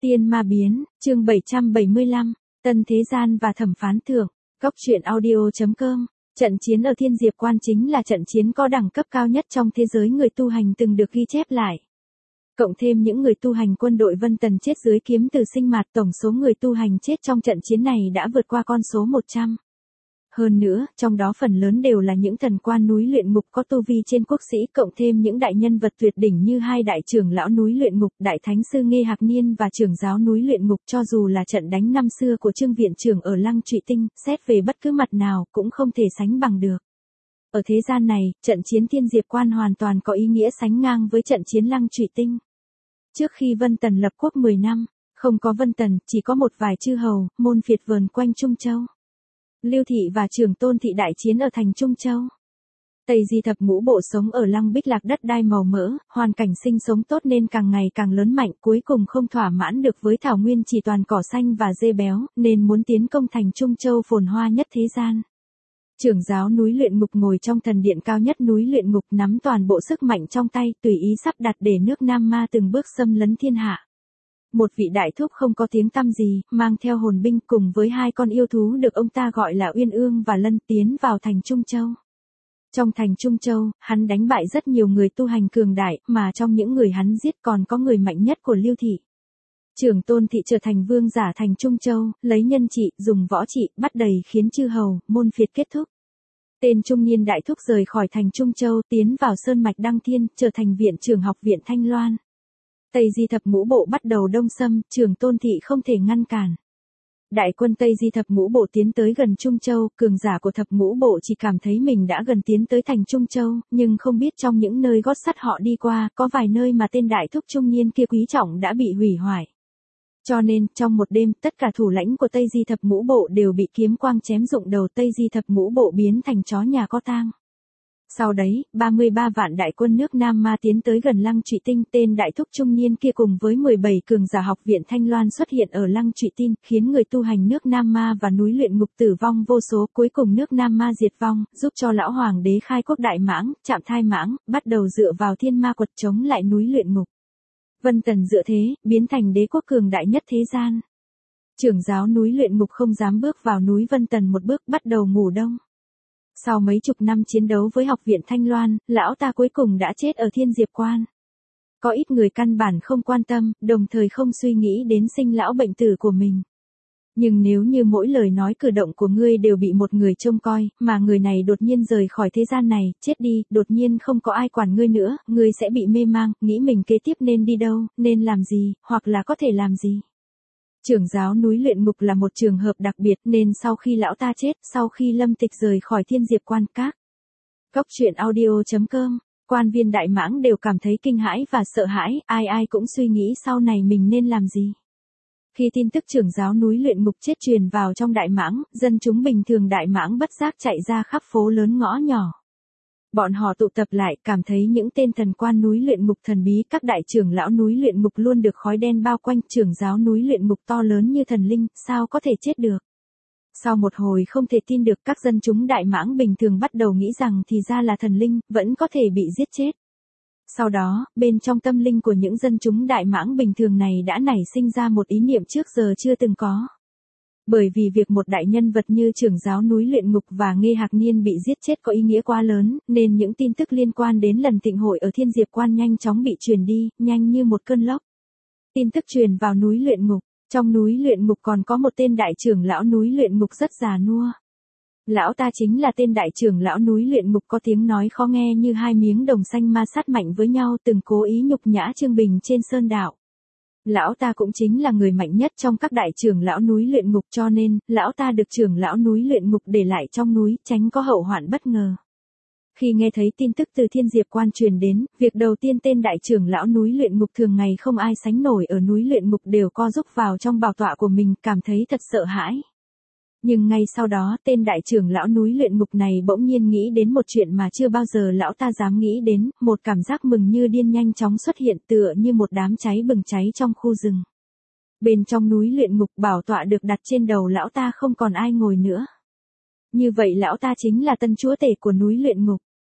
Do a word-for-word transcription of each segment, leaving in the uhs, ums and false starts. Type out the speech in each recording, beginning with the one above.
Tiên ma biến, chương bảy trăm bảy mươi lăm, Tân Thế Gian và Thẩm Phán Thượng, Cốc truyện audio chấm com. Trận chiến ở Thiên Diệp Quan chính là trận chiến có đẳng cấp cao nhất trong thế giới người tu hành từng được ghi chép lại. Cộng thêm những người tu hành quân đội Vân Tần chết dưới kiếm từ sinh mạt, tổng số người tu hành chết trong trận chiến này đã vượt qua con số một trăm. Hơn nữa, trong đó phần lớn đều là những thần quan núi luyện ngục có tu vi trên quốc sĩ, cộng thêm những đại nhân vật tuyệt đỉnh như hai đại trưởng lão núi luyện ngục, đại thánh sư Nghê Hạc Niên và trưởng giáo núi luyện ngục. Cho dù là trận đánh năm xưa của Trương viện trưởng ở Lăng Trụy Tinh, xét về bất cứ mặt nào cũng không thể sánh bằng được. Ở thế gian này, trận chiến Thiên Diệp Quan hoàn toàn có ý nghĩa sánh ngang với trận chiến Lăng Trụy Tinh. Trước khi Vân Tần lập quốc mười năm, không có Vân Tần, chỉ có một vài chư hầu, môn phiệt vờn quanh Trung Châu. Lưu Thị và Trường Tôn Thị đại chiến ở thành Trung Châu. Tây Di Thập Ngũ Bộ sống ở Lăng Bích Lạc đất đai màu mỡ, hoàn cảnh sinh sống tốt nên càng ngày càng lớn mạnh, cuối cùng không thỏa mãn được với thảo nguyên chỉ toàn cỏ xanh và dê béo, nên muốn tiến công thành Trung Châu phồn hoa nhất thế gian. Trưởng giáo núi luyện ngục ngồi trong thần điện cao nhất núi luyện ngục, nắm toàn bộ sức mạnh trong tay, tùy ý sắp đặt để nước Nam Ma từng bước xâm lấn thiên hạ. Một vị đại thúc không có tiếng tăm gì, mang theo hồn binh cùng với hai con yêu thú được ông ta gọi là Uyên Ương và Lân tiến vào thành Trung Châu. Trong thành Trung Châu, hắn đánh bại rất nhiều người tu hành cường đại, mà trong những người hắn giết còn có người mạnh nhất của Lưu Thị. Trưởng Tôn Thị trở thành vương giả thành Trung Châu, lấy nhân trị, dùng võ trị, bắt đầy khiến chư hầu, môn phiệt kết thúc. Tên trung niên đại thúc rời khỏi thành Trung Châu, tiến vào sơn mạch Đăng Thiên, trở thành viện trưởng học viện Thanh Loan. Tây Di Thập Ngũ Bộ bắt đầu đông xâm, Trường Tôn Thị không thể ngăn cản. Đại quân Tây Di Thập Ngũ Bộ tiến tới gần Trung Châu, cường giả của Thập Ngũ Bộ chỉ cảm thấy mình đã gần tiến tới thành Trung Châu, nhưng không biết trong những nơi gót sắt họ đi qua, có vài nơi mà tên đại thúc trung niên kia quý trọng đã bị hủy hoại. Cho nên, trong một đêm, tất cả thủ lãnh của Tây Di Thập Ngũ Bộ đều bị kiếm quang chém rụng đầu, Tây Di Thập Ngũ Bộ biến thành chó nhà có tang. Sau đấy, ba mươi ba vạn đại quân nước Nam Ma tiến tới gần Lăng Trụy Tinh, tên đại thúc trung niên kia cùng với mười bảy cường giả học viện Thanh Loan xuất hiện ở Lăng Trụy Tinh, khiến người tu hành nước Nam Ma và núi luyện ngục tử vong vô số, cuối cùng nước Nam Ma diệt vong, giúp cho lão hoàng đế khai quốc Đại Mãng, Trạm Thai Mãng, bắt đầu dựa vào thiên ma quật chống lại núi luyện ngục. Vân Tần dựa thế, biến thành đế quốc cường đại nhất thế gian. Trưởng giáo núi luyện ngục không dám bước vào núi Vân Tần một bước, bắt đầu ngủ đông. Sau mấy chục năm chiến đấu với học viện Thanh Loan, lão ta cuối cùng đã chết ở Thiên Diệp Quan. Có ít người căn bản không quan tâm, đồng thời không suy nghĩ đến sinh lão bệnh tử của mình. Nhưng nếu như mỗi lời nói cử động của ngươi đều bị một người trông coi, mà người này đột nhiên rời khỏi thế gian này, chết đi, đột nhiên không có ai quản ngươi nữa, ngươi sẽ bị mê mang, nghĩ mình kế tiếp nên đi đâu, nên làm gì, hoặc là có thể làm gì. Trưởng giáo núi luyện ngục là một trường hợp đặc biệt, nên sau khi lão ta chết, sau khi Lâm Tịch rời khỏi Thiên Diệp Quan, các Cốc truyện audio chấm com, quan viên Đại Mãng đều cảm thấy kinh hãi và sợ hãi, ai ai cũng suy nghĩ sau này mình nên làm gì. Khi tin tức trưởng giáo núi luyện ngục chết truyền vào trong Đại Mãng, dân chúng bình thường Đại Mãng bất giác chạy ra khắp phố lớn ngõ nhỏ. Bọn họ tụ tập lại, cảm thấy những tên thần quan núi luyện ngục thần bí, các đại trưởng lão núi luyện ngục luôn được khói đen bao quanh, trưởng giáo núi luyện ngục to lớn như thần linh, sao có thể chết được. Sau một hồi không thể tin được, các dân chúng Đại Mãng bình thường bắt đầu nghĩ rằng thì ra là thần linh, vẫn có thể bị giết chết. Sau đó, bên trong tâm linh của những dân chúng Đại Mãng bình thường này đã nảy sinh ra một ý niệm trước giờ chưa từng có. Bởi vì việc một đại nhân vật như trưởng giáo núi luyện ngục và Nghê Hạc Niên bị giết chết có ý nghĩa quá lớn, nên những tin tức liên quan đến lần thịnh hội ở Thiên Diệp Quan nhanh chóng bị truyền đi, nhanh như một cơn lốc. Tin tức truyền vào núi luyện ngục, trong núi luyện ngục còn có một tên đại trưởng lão núi luyện ngục rất già nua. Lão ta chính là tên đại trưởng lão núi luyện ngục có tiếng nói khó nghe như hai miếng đồng xanh ma sát mạnh với nhau, từng cố ý nhục nhã Trương Bình trên sơn đạo. Lão ta cũng chính là người mạnh nhất trong các đại trưởng lão núi luyện ngục, cho nên, lão ta được trưởng lão núi luyện ngục để lại trong núi, tránh có hậu hoạn bất ngờ. Khi nghe thấy tin tức từ Thiên Diệp Quan truyền đến, việc đầu tiên tên đại trưởng lão núi luyện ngục thường ngày không ai sánh nổi ở núi luyện ngục đều co rúc vào trong bảo tọa của mình, cảm thấy thật sợ hãi. Nhưng ngay sau đó, tên đại trưởng lão núi luyện ngục này bỗng nhiên nghĩ đến một chuyện mà chưa bao giờ lão ta dám nghĩ đến, một cảm giác mừng như điên nhanh chóng xuất hiện tựa như một đám cháy bừng cháy trong khu rừng. Bên trong núi luyện ngục, bảo tọa được đặt trên đầu lão ta không còn ai ngồi nữa. Như vậy lão ta chính là tân chúa tể của núi luyện ngục.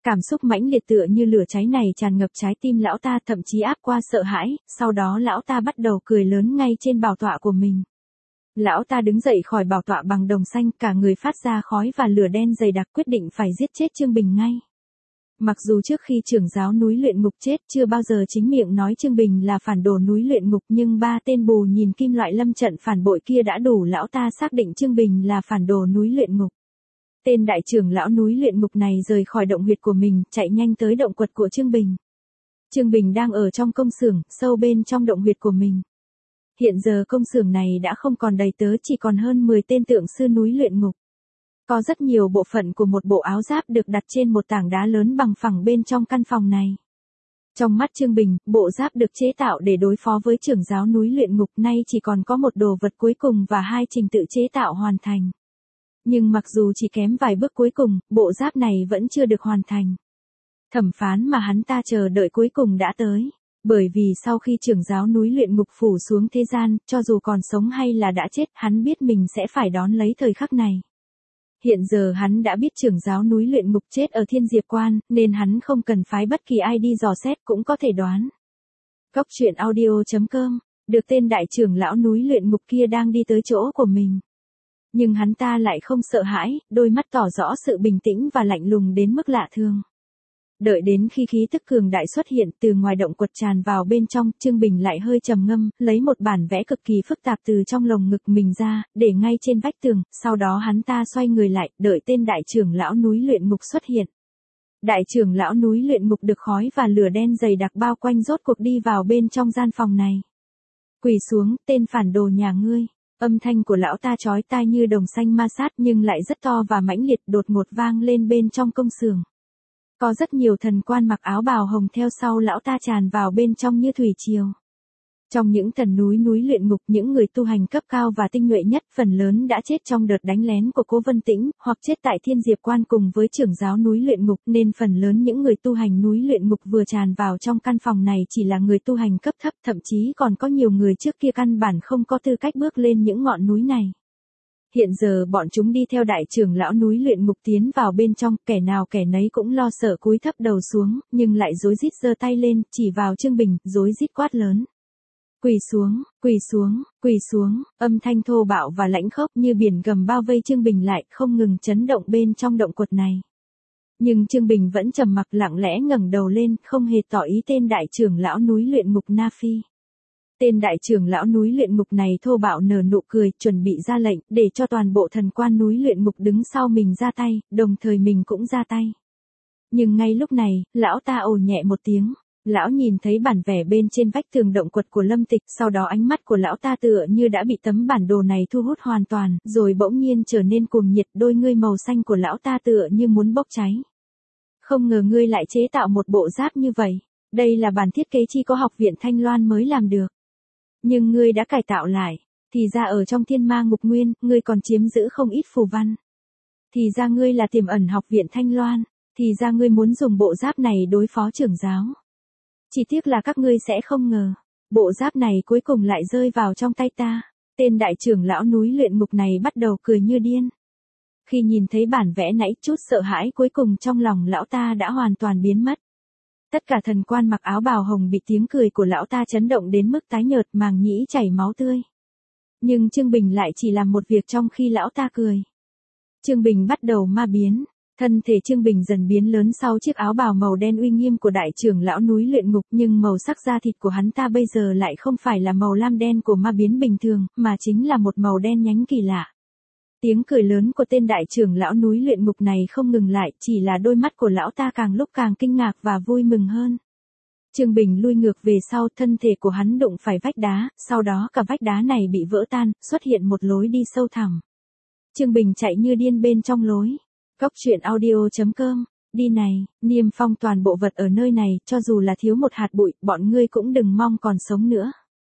Cảm xúc mãnh liệt tựa như lửa cháy này tràn ngập trái tim lão ta, thậm chí áp qua sợ hãi, sau đó lão ta bắt đầu cười lớn ngay trên bảo tọa của mình. Lão ta đứng dậy khỏi bảo tọa bằng đồng xanh, cả người phát ra khói và lửa đen dày đặc, quyết định phải giết chết Trương Bình ngay. Mặc dù trước khi trưởng giáo núi luyện ngục chết chưa bao giờ chính miệng nói Trương Bình là phản đồ núi luyện ngục, nhưng ba tên bù nhìn kim loại lâm trận phản bội kia đã đủ lão ta xác định Trương Bình là phản đồ núi luyện ngục. Tên đại trưởng lão núi luyện ngục này rời khỏi động huyệt của mình, chạy nhanh tới động quật của Trương Bình. Trương Bình đang ở trong công xưởng, sâu bên trong động huyệt của mình. Hiện giờ công xưởng này đã không còn đầy tớ, chỉ còn hơn mười tên tượng sư núi luyện ngục. Có rất nhiều bộ phận của một bộ áo giáp được đặt trên một tảng đá lớn bằng phẳng bên trong căn phòng này. Trong mắt Trương Bình, bộ giáp được chế tạo để đối phó với trưởng giáo núi luyện ngục nay chỉ còn có một đồ vật cuối cùng và hai trình tự chế tạo hoàn thành. Nhưng mặc dù chỉ kém vài bước cuối cùng, bộ giáp này vẫn chưa được hoàn thành. Thẩm phán mà hắn ta chờ đợi cuối cùng đã tới. Bởi vì sau khi trưởng giáo núi luyện ngục phủ xuống thế gian, cho dù còn sống hay là đã chết, hắn biết mình sẽ phải đón lấy thời khắc này. Hiện giờ hắn đã biết trưởng giáo núi luyện ngục chết ở Thiên Diệp Quan, nên hắn không cần phái bất kỳ ai đi dò xét cũng có thể đoán. Cốc truyện audio chấm com, được tên đại trưởng lão núi luyện ngục kia đang đi tới chỗ của mình. Nhưng hắn ta lại không sợ hãi, đôi mắt tỏ rõ sự bình tĩnh và lạnh lùng đến mức lạ thường. Đợi đến khi khí tức cường đại xuất hiện từ ngoài động quật tràn vào bên trong, Trương Bình lại hơi trầm ngâm, lấy một bản vẽ cực kỳ phức tạp từ trong lồng ngực mình ra, để ngay trên vách tường, sau đó hắn ta xoay người lại, đợi tên đại trưởng lão núi luyện ngục xuất hiện. Đại trưởng lão núi luyện ngục được khói và lửa đen dày đặc bao quanh rốt cuộc đi vào bên trong gian phòng này. Quỳ xuống, tên phản đồ nhà ngươi. Âm thanh của lão ta chói tai như đồng xanh ma sát nhưng lại rất to và mãnh liệt, đột ngột vang lên bên trong công xưởng. Có rất nhiều thần quan mặc áo bào hồng theo sau lão ta tràn vào bên trong như thủy triều. Trong những thần núi núi luyện ngục, những người tu hành cấp cao và tinh nhuệ nhất phần lớn đã chết trong đợt đánh lén của Cố Vân Tĩnh, hoặc chết tại Thiên Diệp Quan cùng với trưởng giáo núi luyện ngục, nên phần lớn những người tu hành núi luyện ngục vừa tràn vào trong căn phòng này chỉ là người tu hành cấp thấp, thậm chí còn có nhiều người trước kia căn bản không có tư cách bước lên những ngọn núi này. Hiện giờ bọn chúng đi theo đại trưởng lão núi luyện ngục tiến vào bên trong, kẻ nào kẻ nấy cũng lo sợ cúi thấp đầu xuống, nhưng lại rối rít giơ tay lên, chỉ vào Trương Bình, rối rít quát lớn. Quỳ xuống, quỳ xuống, quỳ xuống, âm thanh thô bạo và lãnh khốc như biển gầm bao vây Trương Bình lại, không ngừng chấn động bên trong động quật này. Nhưng Trương Bình vẫn trầm mặc, lặng lẽ ngẩng đầu lên, không hề tỏ ý tên đại trưởng lão núi luyện ngục Na Phi. Tên đại trưởng lão núi luyện ngục này thô bạo nở nụ cười, chuẩn bị ra lệnh, để cho toàn bộ thần quan núi luyện ngục đứng sau mình ra tay, đồng thời mình cũng ra tay. Nhưng ngay lúc này, lão ta ồ nhẹ một tiếng. Lão nhìn thấy bản vẽ bên trên vách tường động quật của Lâm Tịch, sau đó ánh mắt của lão ta tựa như đã bị tấm bản đồ này thu hút hoàn toàn, rồi bỗng nhiên trở nên cuồng nhiệt, đôi ngươi màu xanh của lão ta tựa như muốn bốc cháy. Không ngờ ngươi lại chế tạo một bộ giáp như vậy, đây là bản thiết kế chi có học viện Thanh Loan mới làm được. Nhưng ngươi đã cải tạo lại, thì ra ở trong Thiên Ma Ngục Nguyên, ngươi còn chiếm giữ không ít phù văn. Thì ra ngươi là tiềm ẩn học viện Thanh Loan, thì ra ngươi muốn dùng bộ giáp này đối phó trưởng giáo. Chỉ tiếc là các ngươi sẽ không ngờ, bộ giáp này cuối cùng lại rơi vào trong tay ta. Tên đại trưởng lão núi luyện ngục này bắt đầu cười như điên. Khi nhìn thấy bản vẽ nãy, chút sợ hãi cuối cùng trong lòng lão ta đã hoàn toàn biến mất. Tất cả thần quan mặc áo bào hồng bị tiếng cười của lão ta chấn động đến mức tái nhợt, màng nhĩ chảy máu tươi. Nhưng Trương Bình lại chỉ làm một việc trong khi lão ta cười. Trương Bình bắt đầu ma biến. Thân thể Trương Bình dần biến lớn sau chiếc áo bào màu đen uy nghiêm của đại trưởng lão núi luyện ngục, nhưng màu sắc da thịt của hắn ta bây giờ lại không phải là màu lam đen của ma biến bình thường, mà chính là một màu đen nhánh kỳ lạ. Tiếng cười lớn của tên đại trưởng lão núi luyện ngục này không ngừng lại, chỉ là đôi mắt của lão ta càng lúc càng kinh ngạc và vui mừng hơn. Trương Bình lui ngược về sau, thân thể của hắn đụng phải vách đá, sau đó cả vách đá này bị vỡ tan, xuất hiện một lối đi sâu thẳm. Trương Bình chạy như điên bên trong lối. Cốc truyện audio chấm com, đi này, niêm phong toàn bộ vật ở nơi này, cho dù là thiếu một hạt bụi, bọn ngươi cũng đừng mong còn sống nữa.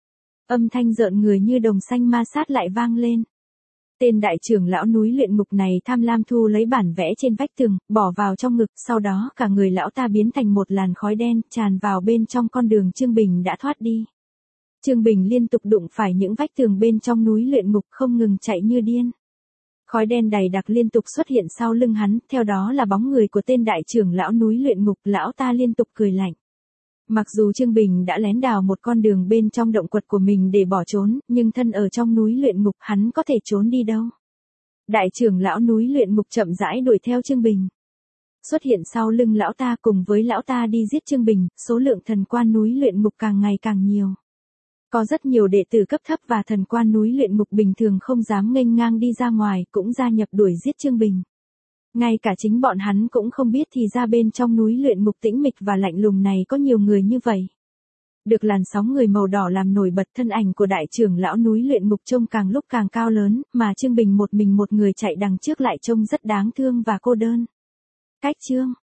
Âm thanh rợn người như đồng xanh ma sát lại vang lên. Tên đại trưởng lão núi luyện ngục này tham lam thu lấy bản vẽ trên vách tường, bỏ vào trong ngực, sau đó cả người lão ta biến thành một làn khói đen, tràn vào bên trong con đường Trương Bình đã thoát đi. Trương Bình liên tục đụng phải những vách tường bên trong núi luyện ngục, không ngừng chạy như điên. Khói đen dày đặc liên tục xuất hiện sau lưng hắn, theo đó là bóng người của tên đại trưởng lão núi luyện ngục, lão ta liên tục cười lạnh. Mặc dù Trương Bình đã lén đào một con đường bên trong động quật của mình để bỏ trốn, nhưng thân ở trong núi luyện ngục hắn có thể trốn đi đâu. Đại trưởng lão núi luyện ngục chậm rãi đuổi theo Trương Bình. Xuất hiện sau lưng lão ta cùng với lão ta đi giết Trương Bình, số lượng thần quan núi luyện ngục càng ngày càng nhiều. Có rất nhiều đệ tử cấp thấp và thần quan núi luyện ngục bình thường không dám nghênh ngang đi ra ngoài, cũng gia nhập đuổi giết Trương Bình. Ngay cả chính bọn hắn cũng không biết thì ra bên trong núi luyện ngục tĩnh mịch và lạnh lùng này có nhiều người như vậy. Được làn sóng người màu đỏ làm nổi bật, thân ảnh của đại trưởng lão núi luyện ngục trông càng lúc càng cao lớn, mà Trương Bình một mình một người chạy đằng trước lại trông rất đáng thương và cô đơn. Cách chương